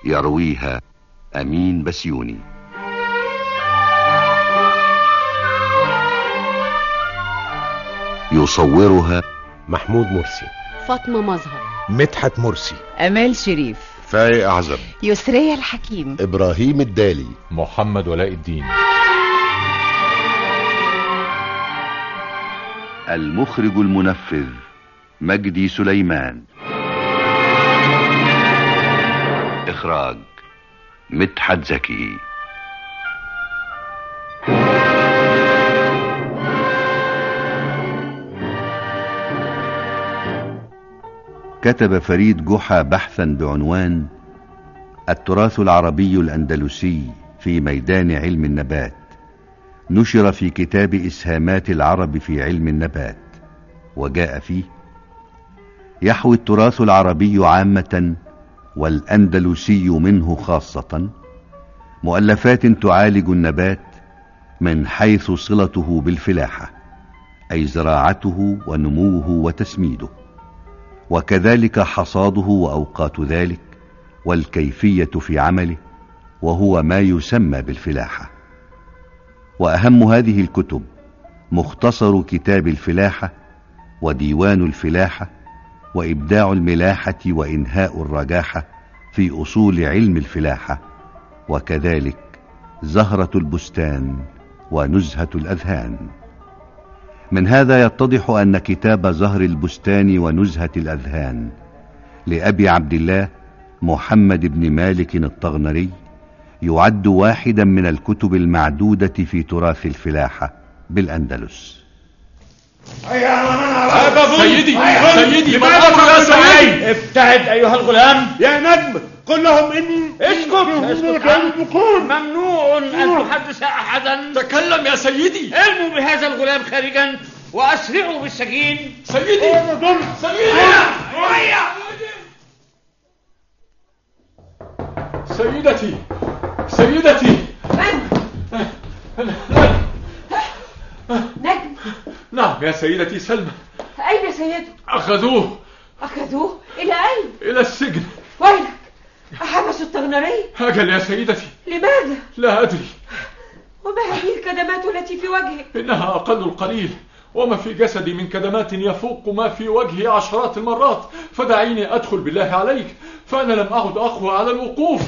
يرويها أمين بسيوني. يصورها محمود مرسي، فاطمة مظهر، مدحت مرسي، أمال شريف، فايق أعزب، يسرية الحكيم، إبراهيم الدالي، محمد ولاء الدين. المخرج المنفذ مجدي سليمان. إخراج مدحت زكي. كتب فريد جحا بحثا بعنوان التراث العربي الأندلسي في ميدان علم النبات، نشر في كتاب إسهامات العرب في علم النبات، وجاء فيه: يحوي التراث العربي عامة والأندلسي منه خاصة مؤلفات تعالج النبات من حيث صلته بالفلاحة، أي زراعته ونموه وتسميده، وكذلك حصاده وأوقات ذلك والكيفية في عمله، وهو ما يسمى بالفلاحة. وأهم هذه الكتب مختصر كتاب الفلاحة، وديوان الفلاحة، وإبداع الملاحة وإنهاء الرجاحة في أصول علم الفلاحة، وكذلك زهرة البستان ونزهة الأذهان. من هذا يتضح أن كتاب زهر البستان ونزهة الأذهان لأبي عبد الله محمد بن مالك الطغنري يعد واحدا من الكتب المعدودة في تراث الفلاحة بالأندلس. سيدي لماذا يا سيدي؟ ابتعد أيها الغلام. يا نجم قل لهم إني اسكت. ممنوع أن تحدث أحدا. تكلم يا سيدي. ارموا بهذا الغلام خارجا وأسرعوا بالسكين. سيدي سيدتي نجم. نعم يا سيدتي سلمى. أين سيده؟ أخذوه. إلى أين؟ إلى السجن. ويلك، أحبسوا الطغنري؟ أجل يا سيدتي. لماذا؟ لا أدري. وما هذه الكدمات التي في وجهه؟ إنها أقل القليل، وما في جسدي من كدمات يفوق ما في وجهي عشرات المرات، فدعيني أدخل بالله عليك، فأنا لم أعد أقوى على الوقوف.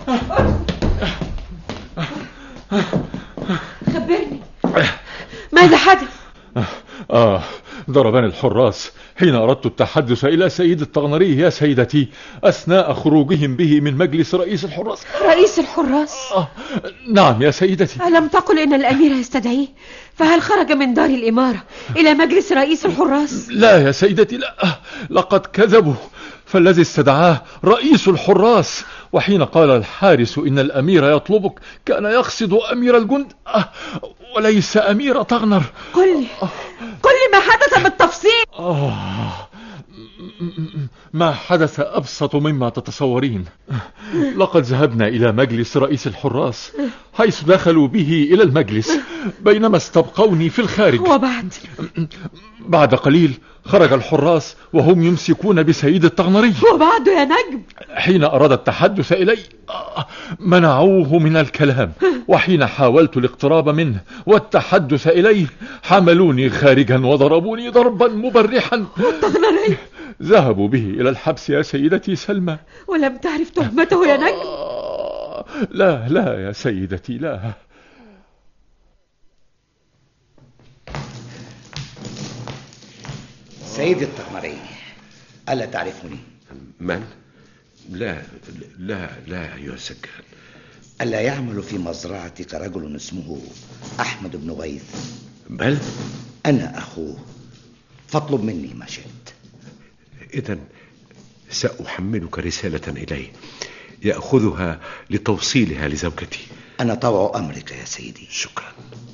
خبرني، ماذا حدث؟ ضربني الحراس حين أردت التحدث إلى سيد الطغنري يا سيدتي، أثناء خروجهم به من مجلس رئيس الحراس. رئيس الحراس؟ نعم يا سيدتي. ألم تقل إن الأمير يستدعيه؟ فهل خرج من دار الإمارة إلى مجلس رئيس الحراس؟ لا يا سيدتي، لا، لقد كذبوا، فالذي استدعاه رئيس الحراس، وحين قال الحارس إن الأمير يطلبك كان يقصد أمير الجند وليس أمير طغنر. قل لي ما حدث بالتفصيل. ما حدث أبسط مما تتصورين. لقد ذهبنا إلى مجلس رئيس الحراس، حيث دخلوا به إلى المجلس بينما استبقوني في الخارج. بعد قليل خرج الحراس وهم يمسكون بسيد الطغنري. وبعد يا نجم؟ حين أراد التحدث إلي منعوه من الكلام، وحين حاولت الاقتراب منه والتحدث إليه حملوني خارجا وضربوني ضربا مبرحا. والطغنري؟ ذهبوا به إلى الحبس يا سيدتي سلمى. ولم تعرف تهمته يا نجم؟ لا يا سيدتي، لا. سيدي الطغنري، ألا تعرفني؟ من؟ لا أيها السجان. ألا يعمل في مزرعتك رجل اسمه أحمد بن غيث؟ بل أنا أخوه، فاطلب مني ما شئت. إذن سأحملك رسالة إليه يأخذها لتوصيلها لزوجتي. أنا طوع أمرك يا سيدي. شكرا.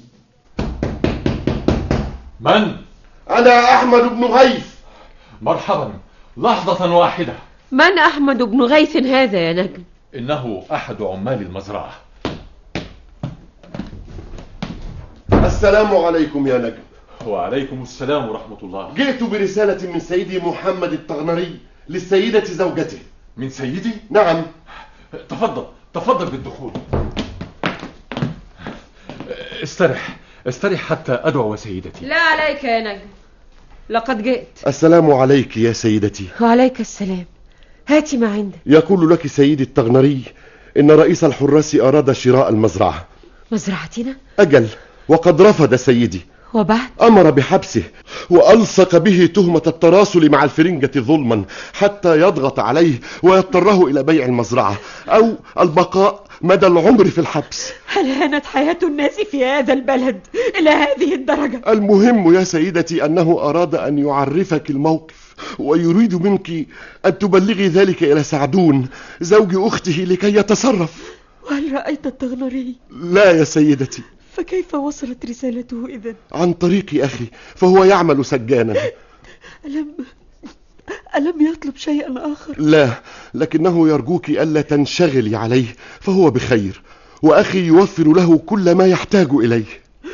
من؟ أنا أحمد بن غيث. مرحبا، لحظة واحدة. من أحمد بن غيث هذا يا نجم؟ إنه أحد عمال المزرعة. السلام عليكم يا نجم. وعليكم السلام ورحمة الله. جئت برسالة من سيدي محمد الطغنري للسيدة زوجته. من سيدي؟ نعم. تفضل بالدخول. استرح حتى أدعو سيدتي. لا عليك يا نجم، لقد جئت. السلام عليك يا سيدتي. وعليك السلام. هاتي ما عندك. يقول لك سيدي التغنري إن رئيس الحراس أراد شراء المزرعة. مزرعتنا؟ أجل، وقد رفض سيدي. وبعد؟ أمر بحبسه وألصق به تهمة التراسل مع الفرنجة ظلما حتى يضغط عليه ويضطره إلى بيع المزرعة أو البقاء مدى العمر في الحبس. هل هانت حياة الناس في هذا البلد إلى هذه الدرجة؟ المهم يا سيدتي أنه أراد أن يعرفك الموقف ويريد منك أن تبلغي ذلك إلى سعدون زوج أخته لكي يتصرف. وهل رأيت التغنري؟ لا يا سيدتي. فكيف وصلت رسالته إذن؟ عن طريق أخي، فهو يعمل سجانا. ألم يطلب شيئا آخر؟ لا، لكنه يرجوك ألا تنشغلي عليه، فهو بخير وأخي يوفر له كل ما يحتاج إليه.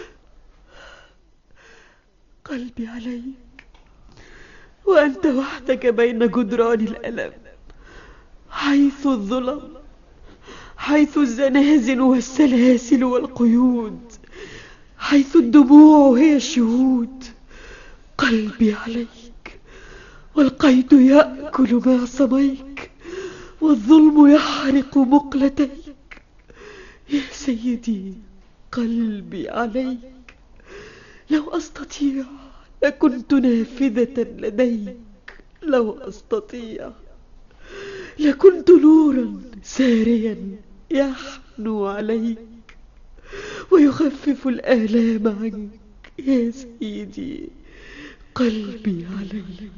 قلبي عليك وأنت وحدك بين جدران الألم، حيث الظلم، حيث الزنازل والسلاسل والقيود، حيث الدموع هي الشهود. قلبي عليك والقيد يأكل معصميك والظلم يحرق مقلتيك. يا سيدي قلبي عليك، لو أستطيع لكنت نافذة لديك، لو أستطيع لكنت نورا ساريا يحنو عليك ويخفف الآلام عنك. يا سيدي قلبي عليك.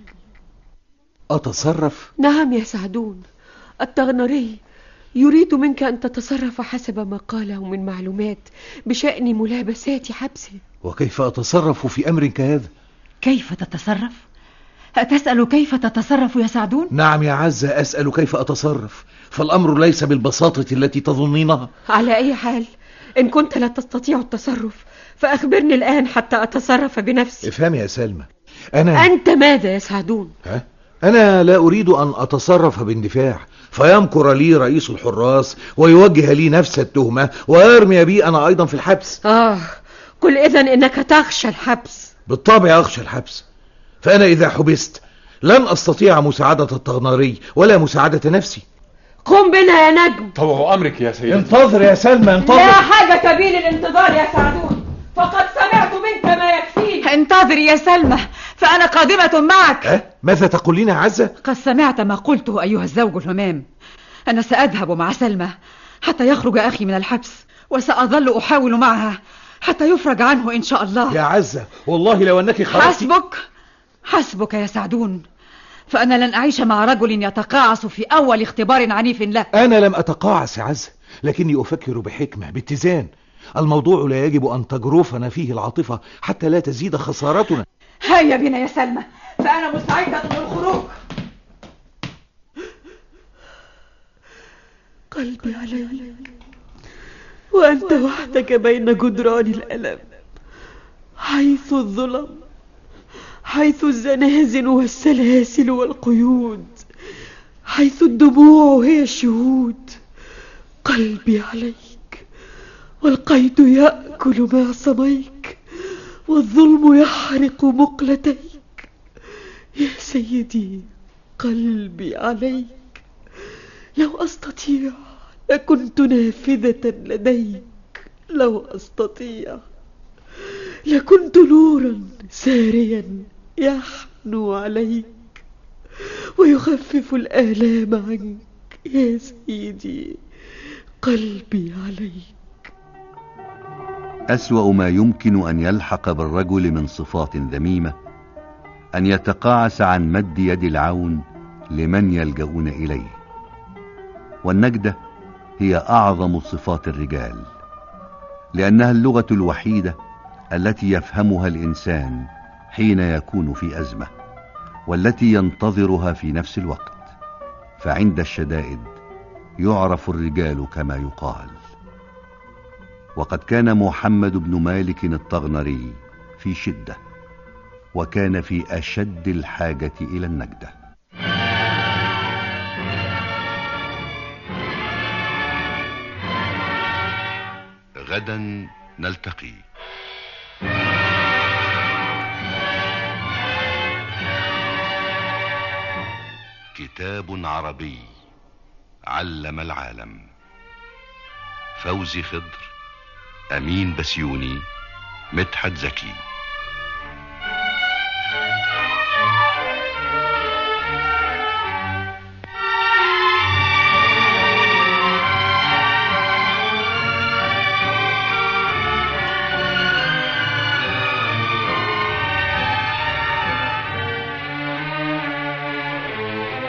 أتصرف؟ نعم يا سعدون، التغنري يريد منك أن تتصرف حسب ما قاله من معلومات بشأن ملابسات حبسه. وكيف أتصرف في أمر كهذا؟ كيف تتصرف؟ أتسأل كيف تتصرف يا سعدون؟ نعم يا عزة، أسأل كيف أتصرف، فالأمر ليس بالبساطة التي تظنينها. على أي حال، إن كنت لا تستطيع التصرف فأخبرني الآن حتى أتصرف بنفسي. افهم يا سلمى، أنت ماذا يا سعدون؟ أنا لا أريد أن أتصرف باندفاع فيمكر لي رئيس الحراس ويوجه لي نفس التهمة ويرمي بي أنا أيضا في الحبس. قل إذن إنك تخشى الحبس. بالطبع أخشى الحبس، فأنا إذا حبست لن أستطيع مساعدة التغناري ولا مساعدة نفسي. قم بنا يا نجم. طوع أمرك يا سيدي. انتظر يا سلمى، انتظر. لا حاجة بي للانتظار يا سعدون، فقد سمعت منك ما يكفيه. انتظري يا سلمى فأنا قادمة معك. ماذا تقولين يا عزة؟ قد سمعت ما قلته أيها الزوج الهمام. أنا سأذهب مع سلمى حتى يخرج أخي من الحبس، وسأظل أحاول معها حتى يفرج عنه إن شاء الله. يا عزة والله لو أنك خرجت. حسبك يا سعدون، فأنا لن أعيش مع رجل يتقاعس في أول اختبار عنيف له. أنا لم أتقاعس يا عزة، لكني أفكر بحكمة باتزان. الموضوع لا يجب أن تجرفنا فيه العاطفة حتى لا تزيد خسارتنا. هيا بنا يا سلمى، فأنا مستعدة للخروج. قلبي عليك وأنت وحدك بين جدران الألم، حيث الظلم، حيث الزنازل والسلاسل والقيود، حيث الدموع هي الشهود. قلبي عليك والقيد يأكل معصميك والظلم يحرق مقلتيك. يا سيدي قلبي عليك، لو أستطيع لكنت نافذة لديك، لو أستطيع لكنت نورا ساريا يحنو عليك ويخفف الآلام عنك. يا سيدي قلبي عليك. أسوأ ما يمكن أن يلحق بالرجل من صفات ذميمة أن يتقاعس عن مد يد العون لمن يلجؤون إليه، والنجدة هي أعظم صفات الرجال، لأنها اللغة الوحيدة التي يفهمها الإنسان حين يكون في أزمة، والتي ينتظرها في نفس الوقت، فعند الشدائد يعرف الرجال كما يقال. وقد كان محمد بن مالك التغنري في شدة، وكان في أشد الحاجة إلى النجدة. غدا نلتقي. كتاب عربي علم العالم. فوزي خضر، أمين بسيوني، مدحت زكي.